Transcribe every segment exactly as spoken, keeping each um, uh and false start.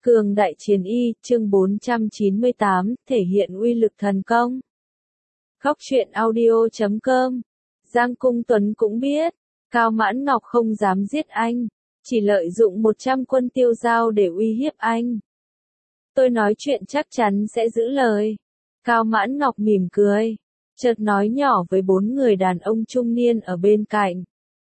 Cường đại chiến y, chương bốn trăm chín mươi tám, thể hiện uy lực thần công. Góc truyện audio chấm com. Giang Cung Tuấn cũng biết, Cao Mãn Ngọc không dám giết anh, chỉ lợi dụng một trăm quân tiêu giao để uy hiếp anh. Tôi nói chuyện chắc chắn sẽ giữ lời. Cao Mãn Ngọc mỉm cười, chợt nói nhỏ với bốn người đàn ông trung niên ở bên cạnh.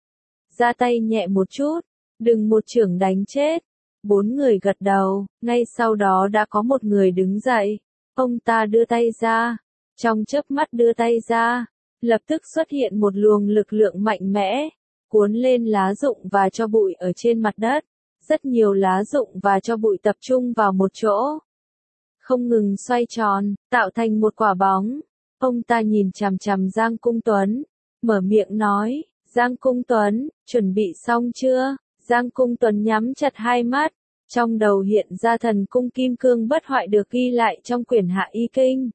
Ra tay nhẹ một chút, đừng một chưởng đánh chết. Bốn người gật đầu, ngay sau đó đã có một người đứng dậy. Ông ta đưa tay ra, trong chớp mắt đưa tay ra, lập tức xuất hiện một luồng lực lượng mạnh mẽ, cuốn lên lá rụng và tro bụi ở trên mặt đất. Rất nhiều lá rụng và tro bụi tập trung vào một chỗ, không ngừng xoay tròn, tạo thành một quả bóng. Ông ta nhìn chằm chằm Giang Cung Tuấn, mở miệng nói, Giang Cung Tuấn, chuẩn bị xong chưa? Giang Cung Tuấn nhắm chặt hai mắt, trong đầu hiện ra thần cung kim cương bất hoại được ghi lại trong quyển Hạ Y Kinh.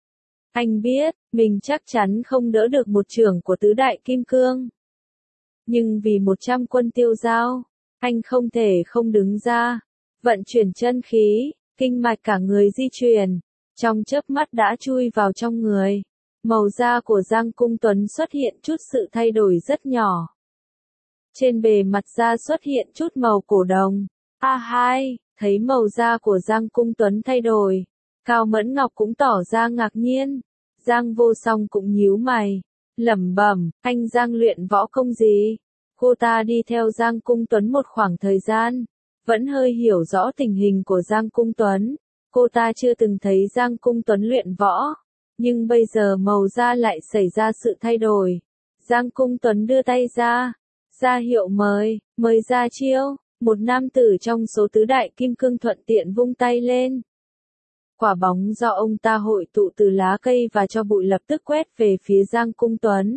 Anh biết, mình chắc chắn không đỡ được một chưởng của tứ đại kim cương. Nhưng vì một trăm quân tiêu giao, anh không thể không đứng ra, vận chuyển chân khí, kinh mạch cả người di chuyển, trong chớp mắt đã chui vào trong người. Màu da của Giang Cung Tuấn xuất hiện chút sự thay đổi rất nhỏ. Trên bề mặt da xuất hiện chút màu cổ đồng. A hai, thấy màu da của Giang Cung Tuấn thay đổi, Cao Mẫn Ngọc cũng tỏ ra ngạc nhiên. Giang Vô Song cũng nhíu mày, lẩm bẩm, anh Giang luyện võ công gì? Cô ta đi theo Giang Cung Tuấn một khoảng thời gian, vẫn hơi hiểu rõ tình hình của Giang Cung Tuấn. Cô ta chưa từng thấy Giang Cung Tuấn luyện võ, nhưng bây giờ màu da lại xảy ra sự thay đổi. Giang Cung Tuấn đưa tay ra, ra hiệu mời, mời ra chiêu. Một nam tử trong số tứ đại kim cương thuận tiện vung tay lên. Quả bóng do ông ta hội tụ từ lá cây và tro bụi lập tức quét về phía Giang Cung Tuấn.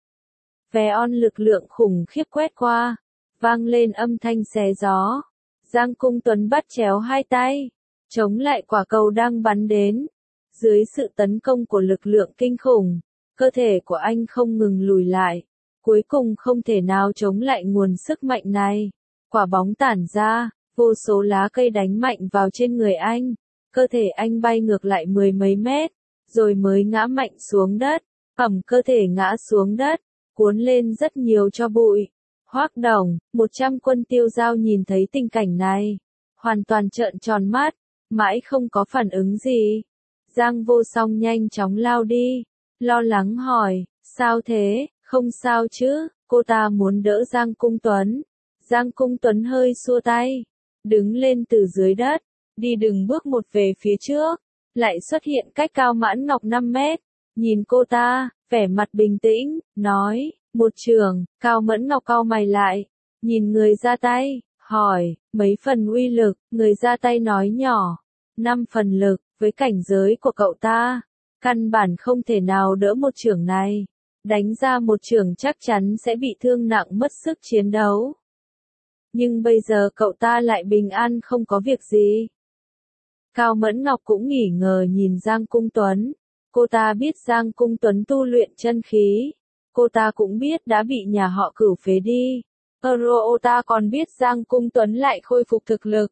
Vé on lực lượng khủng khiếp quét qua, vang lên âm thanh xé gió. Giang Cung Tuấn bắt chéo hai tay, chống lại quả cầu đang bắn đến. Dưới sự tấn công của lực lượng kinh khủng, cơ thể của anh không ngừng lùi lại, cuối cùng không thể nào chống lại nguồn sức mạnh này. Quả bóng tản ra, vô số lá cây đánh mạnh vào trên người anh, cơ thể anh bay ngược lại mười mấy mét, rồi mới ngã mạnh xuống đất, ẩm cơ thể ngã xuống đất, cuốn lên rất nhiều tro bụi. Hoác Đồng, một trăm quân tiêu giao nhìn thấy tình cảnh này, hoàn toàn trợn tròn mắt, mãi không có phản ứng gì. Giang Vô Song nhanh chóng lao đi, lo lắng hỏi, sao thế, không sao chứ? Cô ta muốn đỡ Giang Cung Tuấn. Giang Cung Tuấn hơi xua tay, đứng lên từ dưới đất, đi từng bước một về phía trước, lại xuất hiện cách Cao Mãn Ngọc năm mét, nhìn cô ta, vẻ mặt bình tĩnh, nói, một chưởng. Cao Mẫn Ngọc cau mày lại, nhìn người ra tay, hỏi, mấy phần uy lực? Người ra tay nói nhỏ, năm phần lực, với cảnh giới của cậu ta, căn bản không thể nào đỡ một chưởng này, đánh ra một chưởng chắc chắn sẽ bị thương nặng mất sức chiến đấu. Nhưng bây giờ cậu ta lại bình an không có việc gì. Cao Mẫn Ngọc cũng nghỉ ngờ nhìn Giang Cung Tuấn. Cô ta biết Giang Cung Tuấn tu luyện chân khí. Cô ta cũng biết đã bị nhà họ Cửu phế đi. Cô ta còn biết Giang Cung Tuấn lại khôi phục thực lực.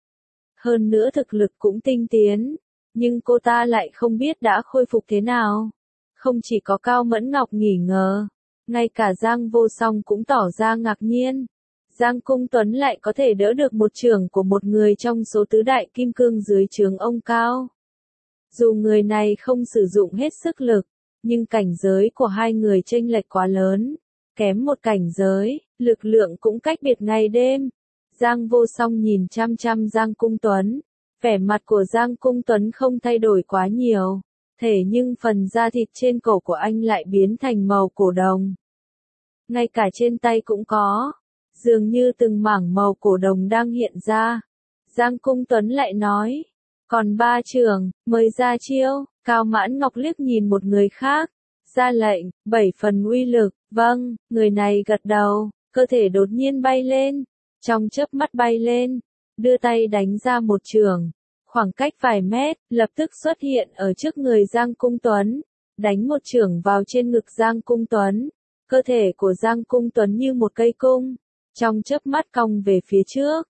Hơn nữa thực lực cũng tinh tiến. Nhưng cô ta lại không biết đã khôi phục thế nào. Không chỉ có Cao Mẫn Ngọc nghỉ ngờ, ngay cả Giang Vô Song cũng tỏ ra ngạc nhiên. Giang Cung Tuấn lại có thể đỡ được một chưởng của một người trong số tứ đại kim cương dưới trướng ông Cao. Dù người này không sử dụng hết sức lực, nhưng cảnh giới của hai người chênh lệch quá lớn, kém một cảnh giới, lực lượng cũng cách biệt ngày đêm. Giang Vô Song nhìn chăm chăm Giang Cung Tuấn, vẻ mặt của Giang Cung Tuấn không thay đổi quá nhiều, thể nhưng phần da thịt trên cổ của anh lại biến thành màu cổ đồng. Ngay cả trên tay cũng có. Dường như từng mảng màu cổ đồng đang hiện ra. Giang Cung Tuấn lại nói, còn ba chưởng, mời ra chiêu. Cao Mãn Ngọc liếc nhìn một người khác, ra lệnh, bảy phần uy lực. Vâng, người này gật đầu, cơ thể đột nhiên bay lên, trong chớp mắt bay lên, đưa tay đánh ra một chưởng, khoảng cách vài mét, lập tức xuất hiện ở trước người Giang Cung Tuấn, đánh một chưởng vào trên ngực Giang Cung Tuấn. Cơ thể của Giang Cung Tuấn như một cây cung, trong chớp mắt cong về phía trước,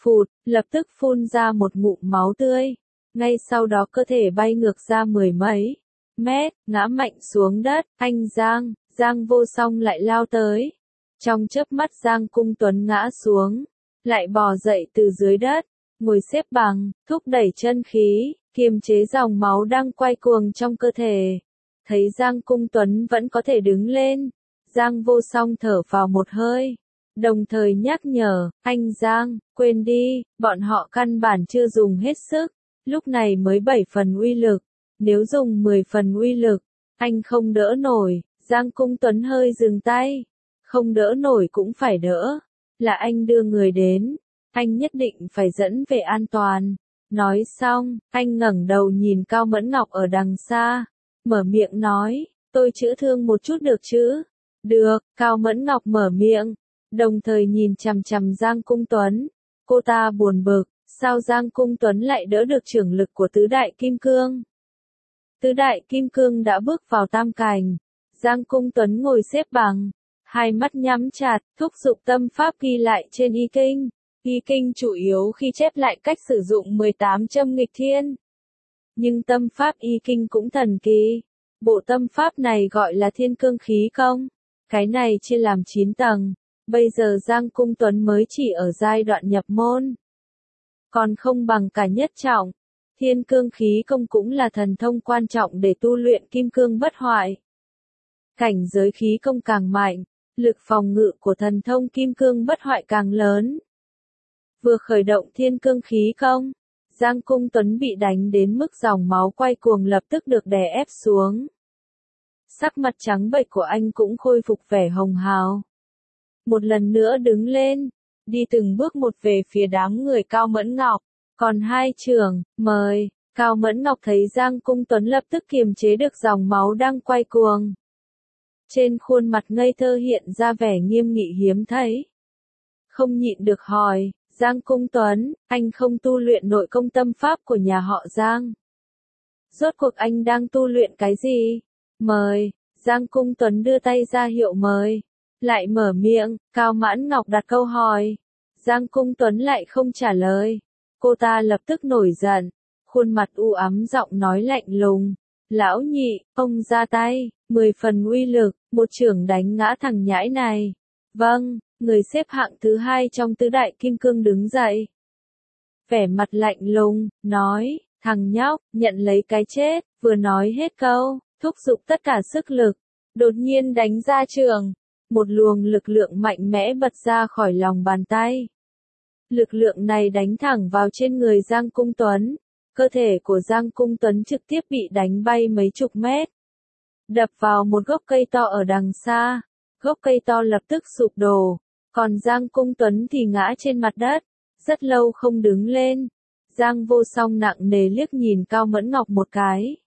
phụt, lập tức phun ra một ngụm máu tươi. Ngay sau đó cơ thể bay ngược ra mười mấy mét, ngã mạnh xuống đất. Anh Giang, Giang Vô Song lại lao tới. Trong chớp mắt Giang Cung Tuấn ngã xuống, lại bò dậy từ dưới đất, ngồi xếp bằng, thúc đẩy chân khí, kiềm chế dòng máu đang quay cuồng trong cơ thể. Thấy Giang Cung Tuấn vẫn có thể đứng lên, Giang Vô Song thở vào một hơi, đồng thời nhắc nhở, anh Giang, quên đi, bọn họ căn bản chưa dùng hết sức, lúc này mới bảy phần uy lực, nếu dùng mười phần uy lực, anh không đỡ nổi. Giang Cung Tuấn hơi dừng tay, không đỡ nổi cũng phải đỡ, là anh đưa người đến, anh nhất định phải dẫn về an toàn. Nói xong, anh ngẩng đầu nhìn Cao Mẫn Ngọc ở đằng xa, mở miệng nói, tôi chữa thương một chút được chứ? Được, Cao Mẫn Ngọc mở miệng, đồng thời nhìn chằm chằm Giang Cung Tuấn. Cô ta buồn bực, sao Giang Cung Tuấn lại đỡ được chưởng lực của tứ đại kim cương? Tứ đại kim cương đã bước vào tam cảnh, Giang Cung Tuấn ngồi xếp bằng, hai mắt nhắm chặt, thúc giục tâm pháp ghi lại trên y kinh. Y kinh chủ yếu khi chép lại cách sử dụng mười tám châm nghịch thiên. Nhưng tâm pháp y kinh cũng thần kỳ. Bộ tâm pháp này gọi là thiên cương khí công. Cái này chia làm chín tầng. Bây giờ Giang Cung Tuấn mới chỉ ở giai đoạn nhập môn. Còn không bằng cả nhất trọng. Thiên cương khí công cũng là thần thông quan trọng để tu luyện kim cương bất hoại. Cảnh giới khí công càng mạnh, lực phòng ngự của thần thông kim cương bất hoại càng lớn. Vừa khởi động thiên cương khí công, Giang Cung Tuấn bị đánh đến mức dòng máu quay cuồng lập tức được đè ép xuống. Sắc mặt trắng bệch của anh cũng khôi phục vẻ hồng hào. Một lần nữa đứng lên, đi từng bước một về phía đám người Cao Mẫn Ngọc. Còn hai trưởng, mời. Cao Mẫn Ngọc thấy Giang Cung Tuấn lập tức kiềm chế được dòng máu đang quay cuồng. Trên khuôn mặt ngây thơ hiện ra vẻ nghiêm nghị hiếm thấy. Không nhịn được hỏi, Giang Cung Tuấn, anh không tu luyện nội công tâm pháp của nhà họ Giang. Rốt cuộc anh đang tu luyện cái gì? Mời. Giang Cung Tuấn đưa tay ra hiệu mời. Lại mở miệng, Cao Mẫn Ngọc đặt câu hỏi. Giang Cung Tuấn lại không trả lời. Cô ta lập tức nổi giận, khuôn mặt u ám giọng nói lạnh lùng. Lão nhị, ông ra tay, mười phần uy lực, một chưởng đánh ngã thằng nhãi này. Vâng, người xếp hạng thứ hai trong tứ đại kim cương đứng dậy. Vẻ mặt lạnh lùng, nói, thằng nhóc, nhận lấy cái chết, vừa nói hết câu, thúc giục tất cả sức lực, đột nhiên đánh ra chưởng. Một luồng lực lượng mạnh mẽ bật ra khỏi lòng bàn tay. Lực lượng này đánh thẳng vào trên người Giang Cung Tuấn. Cơ thể của Giang Cung Tuấn trực tiếp bị đánh bay mấy chục mét. Đập vào một gốc cây to ở đằng xa. Gốc cây to lập tức sụp đổ. Còn Giang Cung Tuấn thì ngã trên mặt đất. Rất lâu không đứng lên. Giang Vô Song nặng nề liếc nhìn Cao Mẫn Ngọc một cái.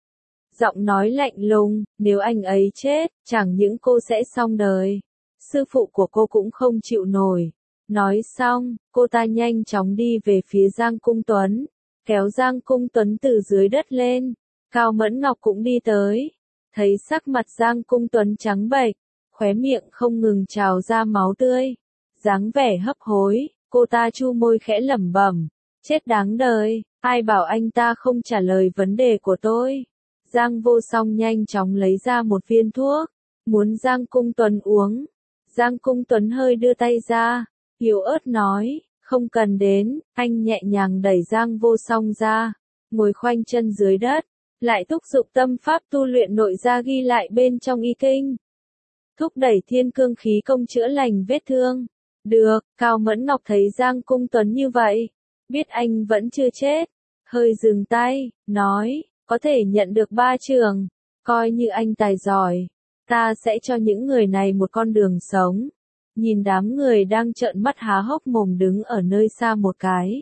Giọng nói lạnh lùng, nếu anh ấy chết, chẳng những cô sẽ xong đời. Sư phụ của cô cũng không chịu nổi. Nói xong, cô ta nhanh chóng đi về phía Giang Cung Tuấn, kéo Giang Cung Tuấn từ dưới đất lên. Cao Mẫn Ngọc cũng đi tới, thấy sắc mặt Giang Cung Tuấn trắng bệch, khóe miệng không ngừng trào ra máu tươi, dáng vẻ hấp hối, cô ta chu môi khẽ lẩm bẩm, chết đáng đời, ai bảo anh ta không trả lời vấn đề của tôi. Giang Vô Song nhanh chóng lấy ra một viên thuốc, muốn Giang Cung Tuấn uống. Giang Cung Tuấn hơi đưa tay ra, yếu ớt nói, không cần đến, anh nhẹ nhàng đẩy Giang Vô Song ra, ngồi khoanh chân dưới đất, lại thúc giục tâm pháp tu luyện nội gia ghi lại bên trong y kinh. Thúc đẩy thiên cương khí công chữa lành vết thương. Được, Cao Mẫn Ngọc thấy Giang Cung Tuấn như vậy, biết anh vẫn chưa chết, hơi dừng tay, nói, có thể nhận được ba trường, coi như anh tài giỏi, ta sẽ cho những người này một con đường sống. Nhìn đám người đang trợn mắt há hốc mồm đứng ở nơi xa một cái.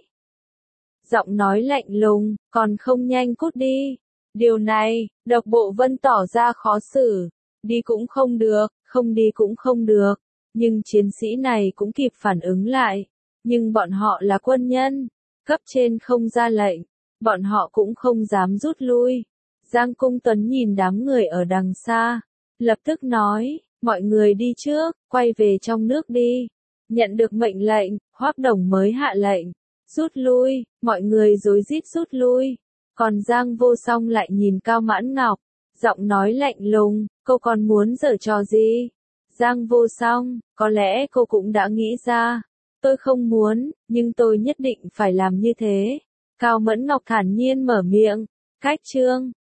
Giọng nói lạnh lùng, còn không nhanh cút đi. Điều này, Độc Bộ Vân tỏ ra khó xử. Đi cũng không được, không đi cũng không được. Nhưng chiến sĩ này cũng kịp phản ứng lại. Nhưng bọn họ là quân nhân. Cấp trên không ra lệnh. Bọn họ cũng không dám rút lui. Giang Cung Tuấn nhìn đám người ở đằng xa. Lập tức nói, mọi người đi trước, quay về trong nước đi. Nhận được mệnh lệnh, Hoắc Đồng mới hạ lệnh. Rút lui, mọi người rối rít rút lui. Còn Giang Vô Song lại nhìn Cao Mãn Ngọc, giọng nói lạnh lùng, cô còn muốn giở trò gì? Giang Vô Song, có lẽ cô cũng đã nghĩ ra. Tôi không muốn, nhưng tôi nhất định phải làm như thế. Cao Mẫn Ngọc thản nhiên mở miệng. Cách chương